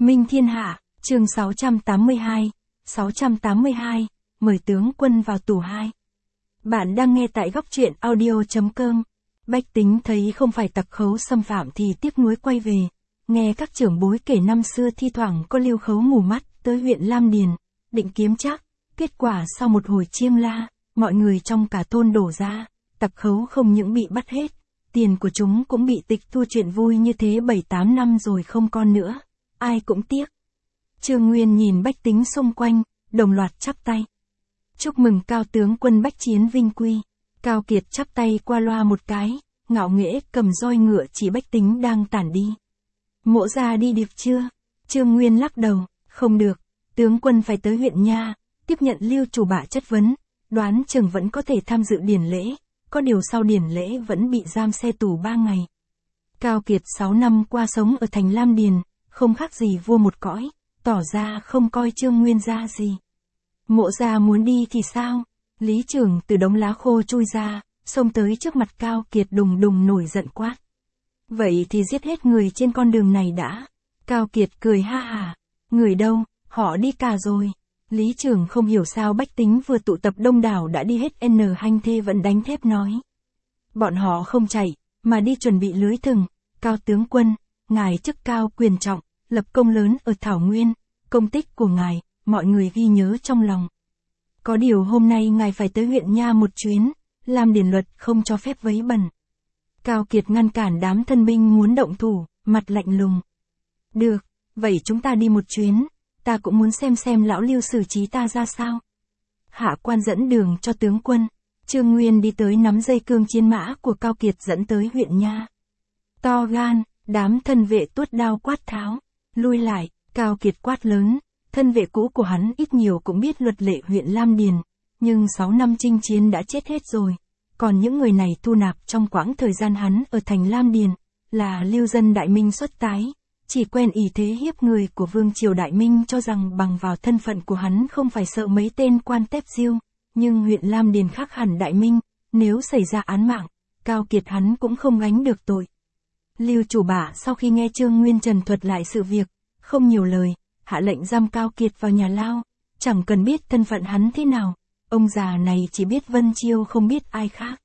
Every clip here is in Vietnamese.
Minh Thiên Hạ, chương 682, mời tướng quân vào tù 2. Bạn đang nghe tại góc truyện audio.com. Bách Tính thấy không phải tặc khấu xâm phạm thì tiếc nuối quay về, nghe các trưởng bối kể năm xưa thi thoảng có Liêu Khấu mù mắt tới huyện Lam Điền, định kiếm trác, kết quả sau một hồi chiêng la, mọi người trong cả thôn đổ ra, tặc khấu không những bị bắt hết, tiền của chúng cũng bị tịch thu. Chuyện vui như thế 7-8 năm rồi không con nữa, ai cũng tiếc. Trương Nguyên nhìn bách tính xung quanh, đồng loạt chắp tay. Chúc mừng Cao tướng quân bách chiến vinh quy. Cao Kiệt chắp tay qua loa một cái, ngạo nghễ cầm roi ngựa chỉ bách tính đang tản đi. Mộ gia đi được chưa? Trương Nguyên lắc đầu, không được, tướng quân phải tới huyện nha, tiếp nhận Liêu chủ bạ chất vấn, đoán chừng vẫn có thể tham dự điển lễ, có điều sau điển lễ vẫn bị giam xe tù 3 ngày. Cao Kiệt 6 năm qua sống ở thành Lam Điền, không khác gì vua một cõi, tỏ ra không coi Trương Nguyên ra gì. Mộ gia muốn đi thì sao? Lý Trưởng từ đống lá khô chui ra, xông tới trước mặt Cao Kiệt đùng đùng nổi giận quát. Vậy thì giết hết người trên con đường này đã. Cao Kiệt cười ha hả. Người đâu, họ đi cả rồi. Lý Trưởng không hiểu sao bách tính vừa tụ tập đông đảo đã đi hết. Hành Thê vẫn đánh thép nói. Bọn họ không chạy, mà đi chuẩn bị lưới thừng. Cao tướng quân, ngài chức cao quyền trọng, lập công lớn ở Thảo Nguyên, công tích của ngài, mọi người ghi nhớ trong lòng. Có điều hôm nay ngài phải tới huyện nha một chuyến, làm điển luật không cho phép vấy bẩn. Cao Kiệt ngăn cản đám thân binh muốn động thủ, mặt lạnh lùng. Được, vậy chúng ta đi một chuyến, ta cũng muốn xem lão Liêu xử trí ta ra sao. Hạ quan dẫn đường cho tướng quân. Trương Nguyên đi tới nắm dây cương chiến mã của Cao Kiệt dẫn tới huyện nha. To gan, đám thân vệ tuốt đao quát tháo, lui lại. Cao Kiệt quát lớn, thân vệ cũ của hắn ít nhiều cũng biết luật lệ huyện Lam Điền, nhưng 6 năm chinh chiến đã chết hết rồi, còn những người này thu nạp trong quãng thời gian hắn ở thành Lam Điền, là lưu dân Đại Minh xuất tái, chỉ quen ỷ thế hiếp người của vương triều Đại Minh cho rằng bằng vào thân phận của hắn không phải sợ mấy tên quan tép diêu, nhưng huyện Lam Điền khác hẳn Đại Minh, nếu xảy ra án mạng, Cao Kiệt hắn cũng không gánh được tội. Lưu chủ bạ sau khi nghe Trương Nguyên trần thuật lại sự việc, không nhiều lời, hạ lệnh giam Cao Kiệt vào nhà lao, chẳng cần biết thân phận hắn thế nào, ông già này chỉ biết Vân Chiêu không biết ai khác.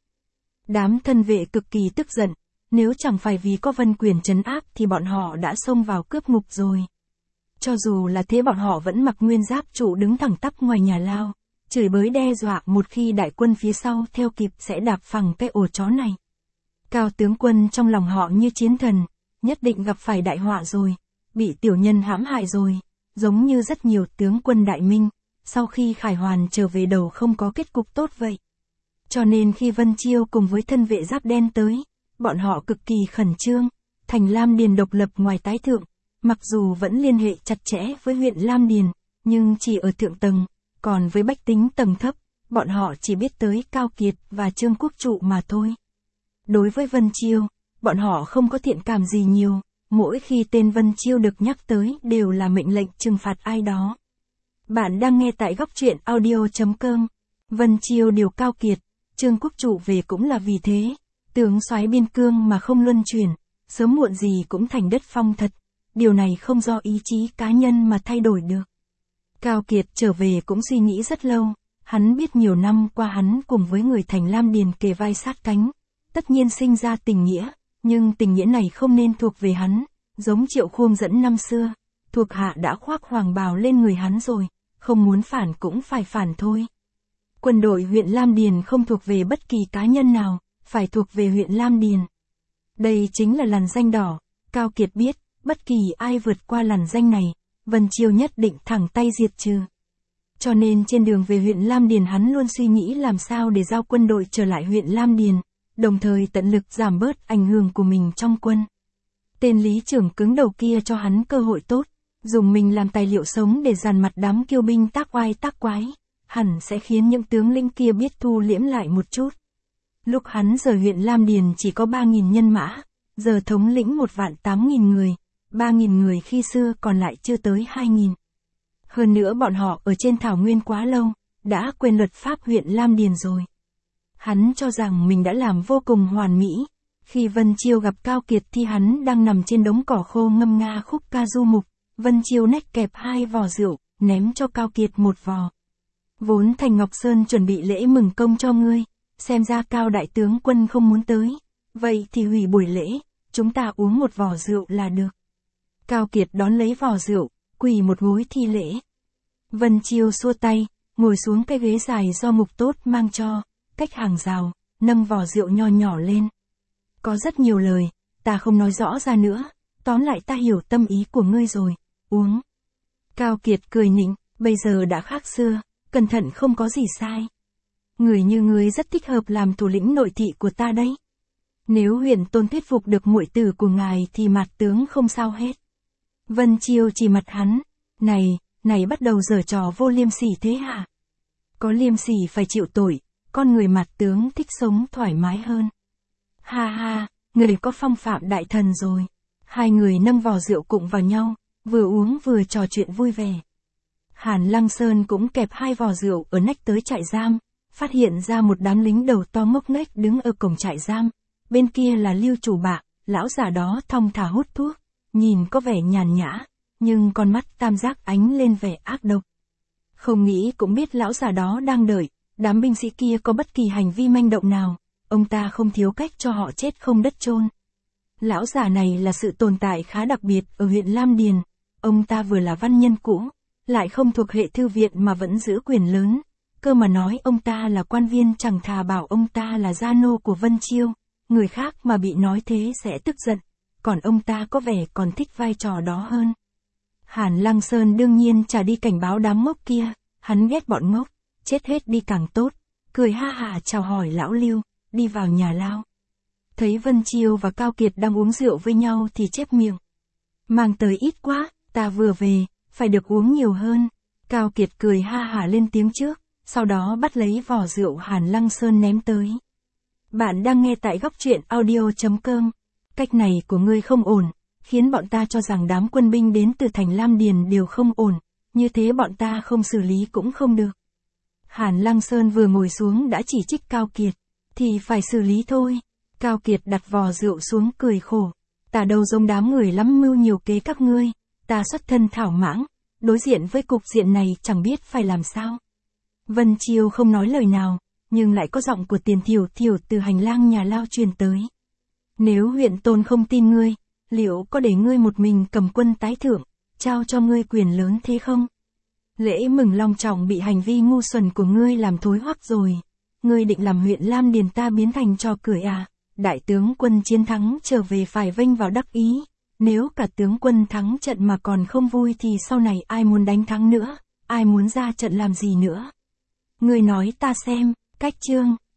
Đám thân vệ cực kỳ tức giận, nếu chẳng phải vì có Vân Quyền trấn áp thì bọn họ đã xông vào cướp ngục rồi. Cho dù là thế bọn họ vẫn mặc nguyên giáp trụ đứng thẳng tắp ngoài nhà lao, chửi bới đe dọa một khi đại quân phía sau theo kịp sẽ đạp phẳng cái ổ chó này. Cao tướng quân trong lòng họ như chiến thần, nhất định gặp phải đại họa rồi, bị tiểu nhân hãm hại rồi, giống như rất nhiều tướng quân Đại Minh, sau khi khải hoàn trở về đầu không có kết cục tốt vậy. Cho nên khi Vân Chiêu cùng với thân vệ giáp đen tới, bọn họ cực kỳ khẩn trương, thành Lam Điền độc lập ngoài tái thượng, mặc dù vẫn liên hệ chặt chẽ với huyện Lam Điền, nhưng chỉ ở thượng tầng, còn với bách tính tầng thấp, bọn họ chỉ biết tới Cao Kiệt và Trương Quốc Trụ mà thôi. Đối với Vân Chiêu, bọn họ không có thiện cảm gì nhiều, mỗi khi tên Vân Chiêu được nhắc tới đều là mệnh lệnh trừng phạt ai đó. Bạn đang nghe tại góc truyện audio.com. Vân Chiêu điều Cao Kiệt, Trương Quốc Trụ về cũng là vì thế, tướng soái biên cương mà không luân chuyển, sớm muộn gì cũng thành đất phong thật, điều này không do ý chí cá nhân mà thay đổi được. Cao Kiệt trở về cũng suy nghĩ rất lâu, hắn biết nhiều năm qua hắn cùng với người thành Lam Điền kề vai sát cánh, tất nhiên sinh ra tình nghĩa, nhưng tình nghĩa này không nên thuộc về hắn, giống Triệu Khuông dẫn năm xưa, thuộc hạ đã khoác hoàng bào lên người hắn rồi, không muốn phản cũng phải phản thôi. Quân đội huyện Lam Điền không thuộc về bất kỳ cá nhân nào, phải thuộc về huyện Lam Điền. Đây chính là lằn ranh đỏ, Cao Kiệt biết, bất kỳ ai vượt qua lằn ranh này, Vân Chiêu nhất định thẳng tay diệt trừ. Cho nên trên đường về huyện Lam Điền hắn luôn suy nghĩ làm sao để giao quân đội trở lại huyện Lam Điền, đồng thời tận lực giảm bớt ảnh hưởng của mình trong quân. Tên Lý Trưởng cứng đầu kia cho hắn cơ hội tốt, dùng mình làm tài liệu sống để dàn mặt đám kiêu binh tác oai tác quái, hẳn sẽ khiến những tướng lĩnh kia biết thu liễm lại một chút. Lúc hắn rời huyện Lam Điền chỉ có 3.000 nhân mã, giờ thống lĩnh 1.800.000 người, 3.000 người khi xưa còn lại chưa tới 2.000. Hơn nữa bọn họ ở trên thảo nguyên quá lâu, đã quên luật pháp huyện Lam Điền rồi. Hắn cho rằng mình đã làm vô cùng hoàn mỹ. Khi Vân Chiêu gặp Cao Kiệt thì hắn đang nằm trên đống cỏ khô ngâm nga khúc ca du mục, Vân Chiêu nách kẹp 2 vò rượu, ném cho Cao Kiệt 1 vò. Vốn Thành Ngọc Sơn chuẩn bị lễ mừng công cho ngươi, xem ra Cao đại tướng quân không muốn tới. Vậy thì hủy buổi lễ, chúng ta uống 1 vò rượu là được. Cao Kiệt đón lấy vò rượu, quỳ một gối thi lễ. Vân Chiêu xua tay, ngồi xuống cái ghế dài do Mục Tốt mang cho, cách hàng rào, nâng vò rượu nho nhỏ lên. Có rất nhiều lời, ta không nói rõ ra nữa, tóm lại ta hiểu tâm ý của ngươi rồi, uống. Cao Kiệt cười nịnh, bây giờ đã khác xưa, cẩn thận không có gì sai. Người như ngươi rất thích hợp làm thủ lĩnh nội thị của ta đấy. Nếu Huyền Tôn thuyết phục được muội tử của ngài thì Mạt tướng không sao hết. Vân Chiêu chỉ mặt hắn, này bắt đầu giở trò vô liêm sỉ thế hả? Có liêm sỉ phải chịu tội, con người Mạt tướng thích sống thoải mái hơn. Ha ha, người có phong phạm đại thần rồi. Hai người nâng vò rượu cụng vào nhau, vừa uống vừa trò chuyện vui vẻ. Hàn Lăng Sơn cũng kẹp 2 vò rượu ở nách tới trại giam, phát hiện ra một đám lính đầu to ngốc nghếch đứng ở cổng trại giam. Bên kia là Lưu chủ bạ, lão già đó thong thả hút thuốc, nhìn có vẻ nhàn nhã, nhưng con mắt tam giác ánh lên vẻ ác độc. Không nghĩ cũng biết lão già đó đang đợi, đám binh sĩ kia có bất kỳ hành vi manh động nào, ông ta không thiếu cách cho họ chết không đất chôn. Lão già này là sự tồn tại khá đặc biệt ở huyện Lam Điền, ông ta vừa là văn nhân cũ, lại không thuộc hệ thư viện mà vẫn giữ quyền lớn, cơ mà nói ông ta là quan viên chẳng thà bảo ông ta là gia nô của Vân Chiêu, người khác mà bị nói thế sẽ tức giận, còn ông ta có vẻ còn thích vai trò đó hơn. Hàn Lăng Sơn đương nhiên chả đi cảnh báo đám ngốc kia, hắn ghét bọn ngốc, chết hết đi càng tốt, cười ha hả chào hỏi lão Lưu, đi vào nhà lao. Thấy Vân Chiêu và Cao Kiệt đang uống rượu với nhau thì chép miệng. Mang tới ít quá, ta vừa về, phải được uống nhiều hơn. Cao Kiệt cười ha hả lên tiếng trước, sau đó bắt lấy vò rượu Hàn Lăng Sơn ném tới. Bạn đang nghe tại góc truyện audio.com. Cách này của ngươi không ổn, khiến bọn ta cho rằng đám quân binh đến từ thành Lam Điền đều không ổn, như thế bọn ta không xử lý cũng không được. Hàn Lăng Sơn vừa ngồi xuống đã chỉ trích Cao Kiệt, thì phải xử lý thôi. Cao Kiệt đặt vò rượu xuống cười khổ, ta đâu giống đám người lắm mưu nhiều kế các ngươi, ta xuất thân thảo mãng, đối diện với cục diện này chẳng biết phải làm sao. Vân Chiêu không nói lời nào, nhưng lại có giọng của Tiền Thiểu Thiểu từ hành lang nhà lao truyền tới. Nếu huyện Tôn không tin ngươi, liệu có để ngươi một mình cầm quân tái thượng, trao cho ngươi quyền lớn thế không? Lễ mừng long trọng bị hành vi ngu xuẩn của ngươi làm thối hoắc rồi. Ngươi định làm huyện Lam Điền ta biến thành trò cười à? Đại tướng quân chiến thắng trở về phải vênh vào đắc ý. Nếu cả tướng quân thắng trận mà còn không vui thì sau này ai muốn đánh thắng nữa, ai muốn ra trận làm gì nữa? Ngươi nói ta xem, cách chương.